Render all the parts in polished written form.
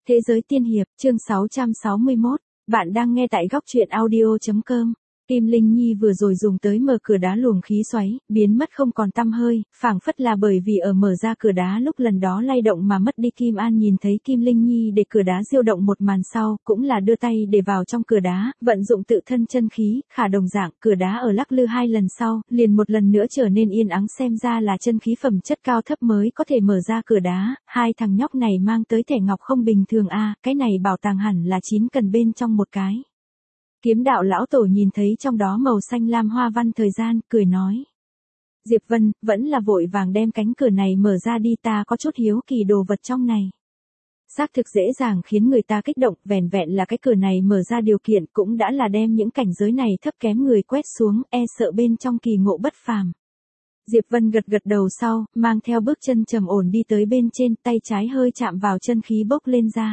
Thế giới tiên hiệp, chương 661, bạn đang nghe tại góc truyện audio.com. Kim Linh Nhi vừa rồi dùng tới mở cửa đá luồng khí xoáy, biến mất không còn tăm hơi, phảng phất là bởi vì ở mở ra cửa đá lúc lần đó lay động mà mất đi. Kim An nhìn thấy Kim Linh Nhi để cửa đá diêu động một màn sau, cũng là đưa tay để vào trong cửa đá, vận dụng tự thân chân khí, khả đồng dạng, cửa đá ở lắc lư 2 lần sau, liền một lần nữa trở nên yên ắng, xem ra là chân khí phẩm chất cao thấp mới có thể mở ra cửa đá. Hai thằng nhóc này mang tới thẻ ngọc không bình thường a, cái này bảo tàng hẳn là 9 cần bên trong một cái. Kiếm đạo lão tổ nhìn thấy trong đó màu xanh lam hoa văn thời gian, cười nói. Diệp Vân, vẫn là vội vàng đem cánh cửa này mở ra đi, ta có chút hiếu kỳ đồ vật trong này. Xác thực dễ dàng khiến người ta kích động, vẻn vẹn là cái cửa này mở ra điều kiện cũng đã là đem những cảnh giới này thấp kém người quét xuống, e sợ bên trong kỳ ngộ bất phàm. Diệp Vân gật gật đầu sau, mang theo bước chân trầm ổn đi tới bên trên, tay trái hơi chạm vào chân khí bốc lên ra.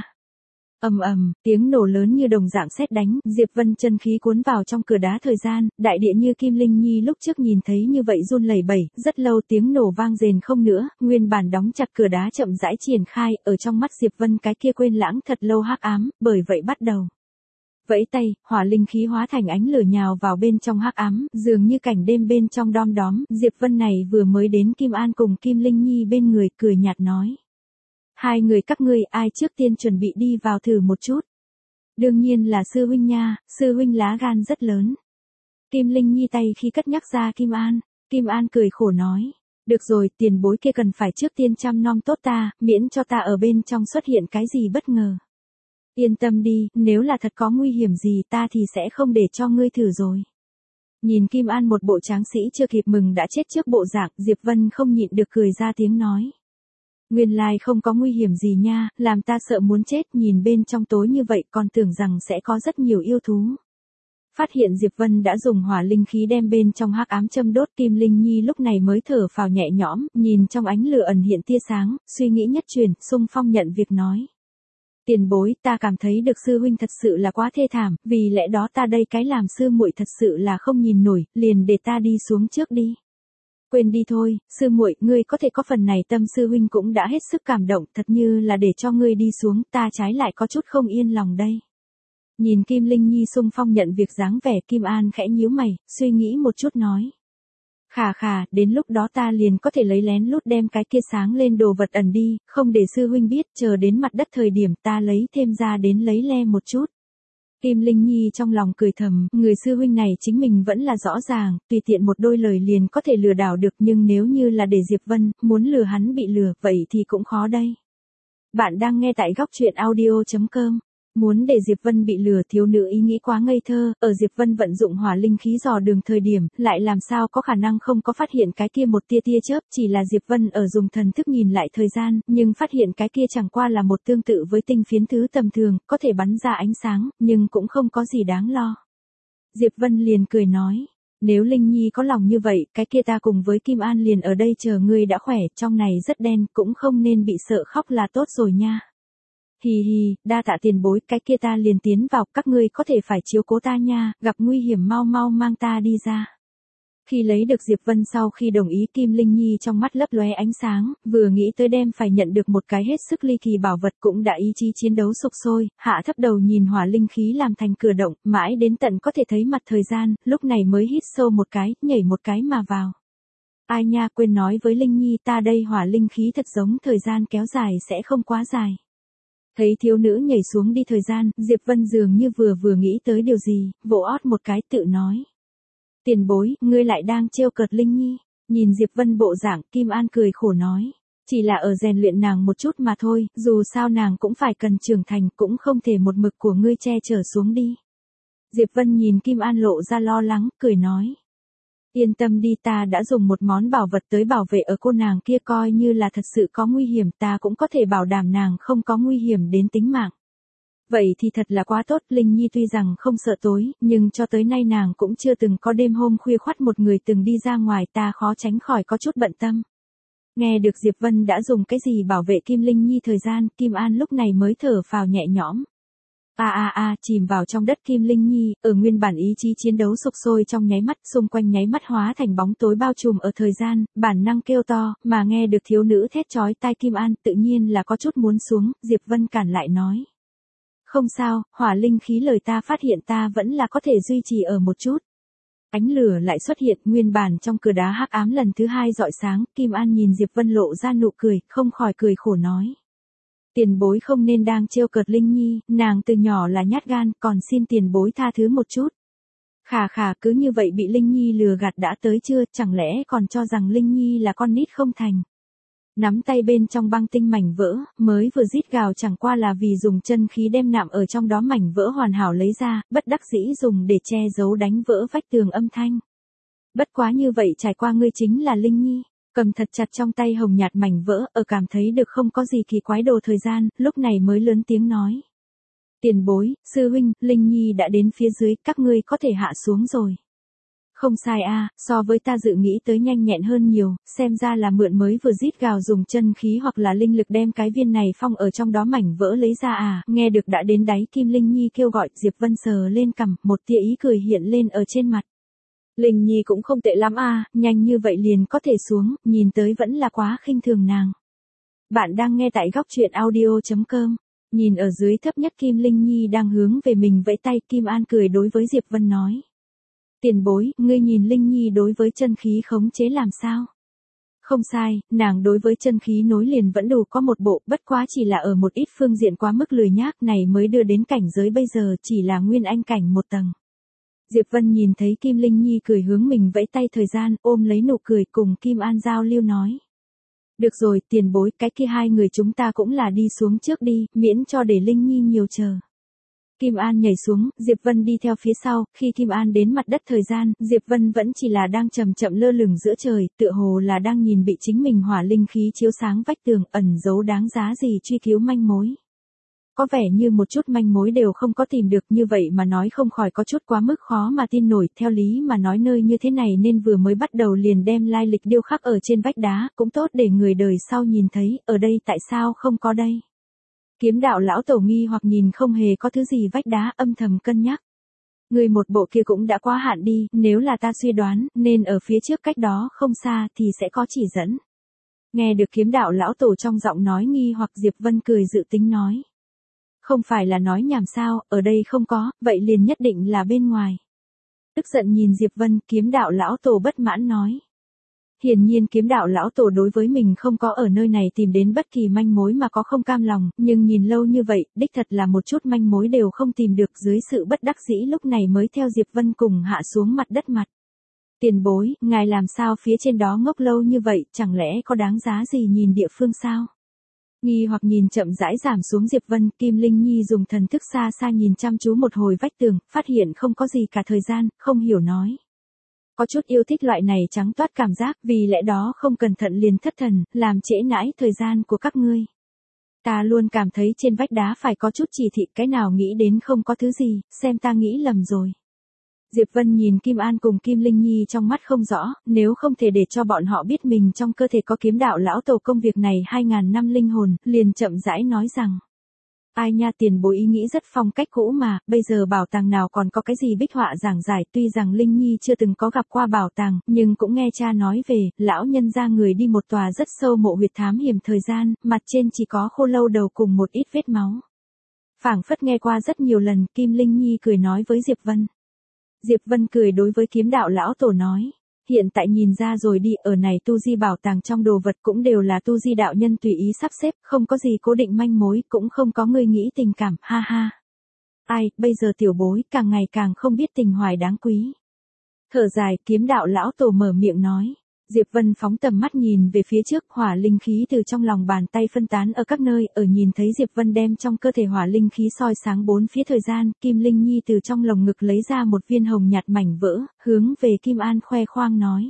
Ầm ầm, tiếng nổ lớn như đồng dạng sét đánh, Diệp Vân chân khí cuốn vào trong cửa đá thời gian, đại địa như Kim Linh Nhi lúc trước nhìn thấy như vậy run lẩy bẩy, rất lâu tiếng nổ vang rền không nữa, nguyên bản đóng chặt cửa đá chậm rãi triển khai, ở trong mắt Diệp Vân cái kia quên lãng thật lâu hắc ám, bởi vậy bắt đầu. Vẫy tay, hỏa linh khí hóa thành ánh lửa nhào vào bên trong hắc ám, dường như cảnh đêm bên trong đom đóm, Diệp Vân này vừa mới đến Kim An cùng Kim Linh Nhi bên người, cười nhạt nói. Hai người các ngươi ai trước tiên chuẩn bị đi vào thử một chút. Đương nhiên là sư huynh nha, sư huynh lá gan rất lớn. Kim Linh Nhi tay khi cất nhắc ra Kim An cười khổ nói. Được rồi, tiền bối kia cần phải trước tiên chăm nom tốt ta, miễn cho ta ở bên trong xuất hiện cái gì bất ngờ. Yên tâm đi, nếu là thật có nguy hiểm gì ta thì sẽ không để cho ngươi thử rồi. Nhìn Kim An một bộ tráng sĩ chưa kịp mừng đã chết trước bộ dạng, Diệp Vân không nhịn được cười ra tiếng nói. Nguyên lai không có nguy hiểm gì nha, làm ta sợ muốn chết, nhìn bên trong tối như vậy còn tưởng rằng sẽ có rất nhiều yêu thú. Phát hiện Diệp Vân đã dùng hỏa linh khí đem bên trong hắc ám châm đốt, Kim Linh Nhi lúc này mới thở phào nhẹ nhõm, nhìn trong ánh lửa ẩn hiện tia sáng, suy nghĩ nhất chuyển, xung phong nhận việc nói. Tiền bối, ta cảm thấy được sư huynh thật sự là quá thê thảm, vì lẽ đó ta đây cái làm sư muội thật sự là không nhìn nổi, liền để ta đi xuống trước đi. Quên đi thôi, sư muội, ngươi có thể có phần này tâm, sư huynh cũng đã hết sức cảm động, thật như là để cho ngươi đi xuống, ta trái lại có chút không yên lòng đây. Nhìn Kim Linh Nhi xung phong nhận việc dáng vẻ, Kim An khẽ nhíu mày, suy nghĩ một chút nói. Khà, đến lúc đó ta liền có thể lấy lén lút đem cái kia sáng lên đồ vật ẩn đi, không để sư huynh biết, chờ đến mặt đất thời điểm ta lấy thêm ra đến lấy le một chút. Kim Linh Nhi trong lòng cười thầm, người sư huynh này chính mình vẫn là rõ ràng, tùy tiện một đôi lời liền có thể lừa đảo được, nhưng nếu như là để Diệp Vân, muốn lừa hắn bị lừa, vậy thì cũng khó đây. Bạn đang nghe tại góc truyện audio.com. Muốn để Diệp Vân bị lừa, thiếu nữ ý nghĩ quá ngây thơ, ở Diệp Vân vận dụng hỏa linh khí dò đường thời điểm, lại làm sao có khả năng không có phát hiện cái kia một tia chớp, chỉ là Diệp Vân ở dùng thần thức nhìn lại thời gian, nhưng phát hiện cái kia chẳng qua là một tương tự với tinh phiến thứ tầm thường, có thể bắn ra ánh sáng, nhưng cũng không có gì đáng lo. Diệp Vân liền cười nói, nếu Linh Nhi có lòng như vậy, cái kia ta cùng với Kim An liền ở đây chờ ngươi đã khỏe, trong này rất đen, cũng không nên bị sợ khóc là tốt rồi nha. Hì, đa tạ tiền bối, cái kia ta liền tiến vào, các ngươi có thể phải chiếu cố ta nha, gặp nguy hiểm mau mang ta đi ra. Khi lấy được Diệp Vân sau khi đồng ý, Kim Linh Nhi trong mắt lấp lóe ánh sáng, vừa nghĩ tới đem phải nhận được một cái hết sức ly kỳ bảo vật cũng đã ý chí chiến đấu sục sôi, hạ thấp đầu nhìn hỏa linh khí làm thành cửa động, mãi đến tận có thể thấy mặt thời gian, lúc này mới hít sâu một cái, nhảy một cái mà vào. Ai nha, quên nói với Linh Nhi, ta đây hỏa linh khí thật giống thời gian kéo dài sẽ không quá dài. Thấy thiếu nữ nhảy xuống đi thời gian, Diệp Vân dường như vừa nghĩ tới điều gì, vỗ ót một cái tự nói. Tiền bối, ngươi lại đang trêu cợt Linh Nhi. Nhìn Diệp Vân bộ dạng, Kim An cười khổ nói. Chỉ là ở rèn luyện nàng một chút mà thôi, dù sao nàng cũng phải cần trưởng thành, cũng không thể một mực của ngươi che chở xuống đi. Diệp Vân nhìn Kim An lộ ra lo lắng, cười nói. Yên tâm đi, ta đã dùng một món bảo vật tới bảo vệ ở cô nàng kia, coi như là thật sự có nguy hiểm ta cũng có thể bảo đảm nàng không có nguy hiểm đến tính mạng. Vậy thì thật là quá tốt, Linh Nhi tuy rằng không sợ tối, nhưng cho tới nay nàng cũng chưa từng có đêm hôm khuya khoắt một người từng đi ra ngoài, ta khó tránh khỏi có chút bận tâm. Nghe được Diệp Vân đã dùng cái gì bảo vệ Kim Linh Nhi thời gian, Kim An lúc này mới thở phào nhẹ nhõm. Chìm vào trong đất Kim Linh Nhi, ở nguyên bản ý chí chiến đấu sục sôi trong nháy mắt, xung quanh nháy mắt hóa thành bóng tối bao trùm ở thời gian, bản năng kêu to, mà nghe được thiếu nữ thét chói tai Kim An, tự nhiên là có chút muốn xuống, Diệp Vân cản lại nói. Không sao, hỏa linh khí lời ta phát hiện ta vẫn là có thể duy trì ở một chút. Ánh lửa lại xuất hiện, nguyên bản trong cửa đá hắc ám lần thứ hai rọi sáng, Kim An nhìn Diệp Vân lộ ra nụ cười, không khỏi cười khổ nói. Tiền bối không nên đang trêu cợt Linh Nhi, nàng từ nhỏ là nhát gan, còn xin tiền bối tha thứ một chút. Khà cứ như vậy bị Linh Nhi lừa gạt đã tới chưa, chẳng lẽ còn cho rằng Linh Nhi là con nít không thành. Nắm tay bên trong băng tinh mảnh vỡ, mới vừa rít gào chẳng qua là vì dùng chân khí đem nạm ở trong đó mảnh vỡ hoàn hảo lấy ra, bất đắc dĩ dùng để che giấu đánh vỡ vách tường âm thanh. Bất quá như vậy trải qua ngươi chính là Linh Nhi. Cầm thật chặt trong tay hồng nhạt mảnh vỡ, ở cảm thấy được không có gì kỳ quái đồ thời gian, lúc này mới lớn tiếng nói. Tiền bối, sư huynh, Linh Nhi đã đến phía dưới, các ngươi có thể hạ xuống rồi. Không sai so với ta dự nghĩ tới nhanh nhẹn hơn nhiều, xem ra là mượn mới vừa rít gào dùng chân khí hoặc là linh lực đem cái viên này phong ở trong đó mảnh vỡ lấy ra nghe được đã đến đáy Kim Linh Nhi kêu gọi, Diệp Vân sờ lên cằm, một tia ý cười hiện lên ở trên mặt. Linh Nhi cũng không tệ lắm nhanh như vậy liền có thể xuống, nhìn tới vẫn là quá khinh thường nàng. Bạn đang nghe tại góc truyện audio.com, nhìn ở dưới thấp nhất Kim Linh Nhi đang hướng về mình vẫy tay, Kim An cười đối với Diệp Vân nói. Tiền bối, ngươi nhìn Linh Nhi đối với chân khí khống chế làm sao? Không sai, nàng đối với chân khí nối liền vẫn đủ có một bộ, bất quá chỉ là ở một ít phương diện quá mức lười nhác này mới đưa đến cảnh giới bây giờ chỉ là nguyên anh cảnh một tầng. Diệp Vân nhìn thấy Kim Linh Nhi cười hướng mình vẫy tay thời gian, ôm lấy nụ cười cùng Kim An giao lưu nói. Được rồi, tiền bối, cái kia hai người chúng ta cũng là đi xuống trước đi, miễn cho để Linh Nhi nhiều chờ. Kim An nhảy xuống, Diệp Vân đi theo phía sau, khi Kim An đến mặt đất thời gian, Diệp Vân vẫn chỉ là đang chậm chậm lơ lửng giữa trời, tựa hồ là đang nhìn bị chính mình hỏa linh khí chiếu sáng vách tường, ẩn giấu đáng giá gì truy cứu manh mối. Có vẻ như một chút manh mối đều không có tìm được, như vậy mà nói không khỏi có chút quá mức khó mà tin nổi, theo lý mà nói nơi như thế này nên vừa mới bắt đầu liền đem lai lịch điêu khắc ở trên vách đá, cũng tốt để người đời sau nhìn thấy, ở đây tại sao không có đây. Kiếm đạo lão tổ nghi hoặc nhìn không hề có thứ gì vách đá, âm thầm cân nhắc. Người một bộ kia cũng đã quá hạn đi, nếu là ta suy đoán, nên ở phía trước cách đó không xa thì sẽ có chỉ dẫn. Nghe được kiếm đạo lão tổ trong giọng nói nghi hoặc, Diệp Vân cười dự tính nói. Không phải là nói nhảm sao, ở đây không có, vậy liền nhất định là bên ngoài. Tức giận nhìn Diệp Vân, kiếm đạo lão tổ bất mãn nói. Hiển nhiên kiếm đạo lão tổ đối với mình không có ở nơi này tìm đến bất kỳ manh mối mà có không cam lòng, nhưng nhìn lâu như vậy, đích thật là một chút manh mối đều không tìm được, dưới sự bất đắc dĩ lúc này mới theo Diệp Vân cùng hạ xuống mặt đất mặt. Tiền bối, ngài làm sao phía trên đó ngốc lâu như vậy, chẳng lẽ có đáng giá gì nhìn địa phương sao? Nghi hoặc nhìn chậm rãi giảm xuống Diệp Vân, Kim Linh Nhi dùng thần thức xa xa nhìn chăm chú một hồi vách tường, phát hiện không có gì cả thời gian, không hiểu nói. Có chút yêu thích loại này trắng toát cảm giác, vì lẽ đó không cẩn thận liền thất thần, làm trễ nãi thời gian của các ngươi. Ta luôn cảm thấy trên vách đá phải có chút chỉ thị, cái nào nghĩ đến không có thứ gì, xem ta nghĩ lầm rồi. Diệp Vân nhìn Kim An cùng Kim Linh Nhi trong mắt không rõ, nếu không thể để cho bọn họ biết mình trong cơ thể có kiếm đạo lão tổ công việc này 2000 năm linh hồn, liền chậm rãi nói rằng. Ai nha, tiền bối ý nghĩ rất phong cách cũ mà, bây giờ bảo tàng nào còn có cái gì bích họa giảng giải, tuy rằng Linh Nhi chưa từng có gặp qua bảo tàng, nhưng cũng nghe cha nói về, lão nhân ra người đi một tòa rất sâu mộ huyệt thám hiểm thời gian, mặt trên chỉ có khô lâu đầu cùng một ít vết máu. Phảng phất nghe qua rất nhiều lần, Kim Linh Nhi cười nói với Diệp Vân. Diệp Vân cười đối với kiếm đạo lão tổ nói. Hiện tại nhìn ra rồi đi, ở này tu di bảo tàng trong đồ vật cũng đều là tu di đạo nhân tùy ý sắp xếp, không có gì cố định manh mối, cũng không có người nghĩ tình cảm, ha ha. Ai, bây giờ tiểu bối càng ngày càng không biết tình hoài đáng quý. Thở dài, kiếm đạo lão tổ mở miệng nói. Diệp Vân phóng tầm mắt nhìn về phía trước, hỏa linh khí từ trong lòng bàn tay phân tán ở các nơi, ở nhìn thấy Diệp Vân đem trong cơ thể hỏa linh khí soi sáng bốn phía thời gian, Kim Linh Nhi từ trong lồng ngực lấy ra một viên hồng nhạt mảnh vỡ, hướng về Kim An khoe khoang nói.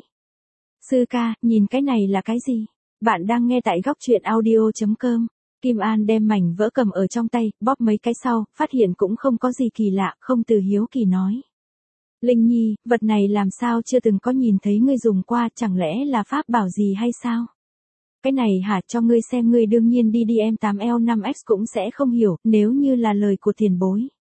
Sư ca, nhìn cái này là cái gì? Bạn đang nghe tại góc truyện audio.com. Kim An đem mảnh vỡ cầm ở trong tay, bóp mấy cái sau, phát hiện cũng không có gì kỳ lạ, không từ hiếu kỳ nói. Linh Nhi, vật này làm sao chưa từng có nhìn thấy ngươi dùng qua, chẳng lẽ là pháp bảo gì hay sao? Cái này hả, cho ngươi xem, ngươi đương nhiên đi em 8L5X cũng sẽ không hiểu, nếu như là lời của tiền bối.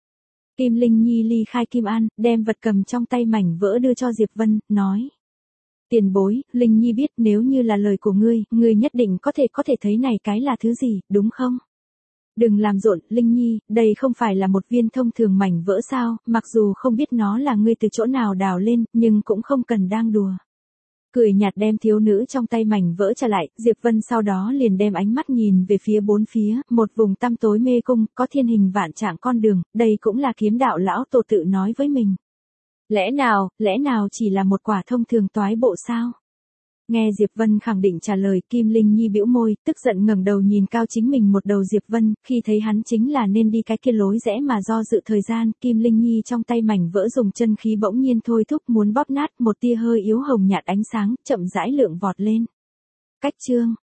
Kim Linh Nhi ly khai Kim An, đem vật cầm trong tay mảnh vỡ đưa cho Diệp Vân, nói. Tiền bối, Linh Nhi biết nếu như là lời của ngươi nhất định có thể thấy này cái là thứ gì, đúng không? Đừng làm rộn, Linh Nhi, đây không phải là một viên thông thường mảnh vỡ sao, mặc dù không biết nó là ngươi từ chỗ nào đào lên, nhưng cũng không cần đang đùa. Cười nhạt đem thiếu nữ trong tay mảnh vỡ trả lại, Diệp Vân sau đó liền đem ánh mắt nhìn về phía bốn phía, một vùng tăm tối mê cung, có thiên hình vạn trạng con đường, đây cũng là kiếm đạo lão tổ tự nói với mình. Lẽ nào chỉ là một quả thông thường toái bộ sao? Nghe Diệp Vân khẳng định trả lời, Kim Linh Nhi bĩu môi, tức giận ngẩng đầu nhìn cao chính mình một đầu Diệp Vân, khi thấy hắn chính là nên đi cái kia lối rẽ mà do dự thời gian, Kim Linh Nhi trong tay mảnh vỡ dùng chân khí bỗng nhiên thôi thúc muốn bóp nát, một tia hơi yếu hồng nhạt ánh sáng, chậm rãi lượng vọt lên. Cách chương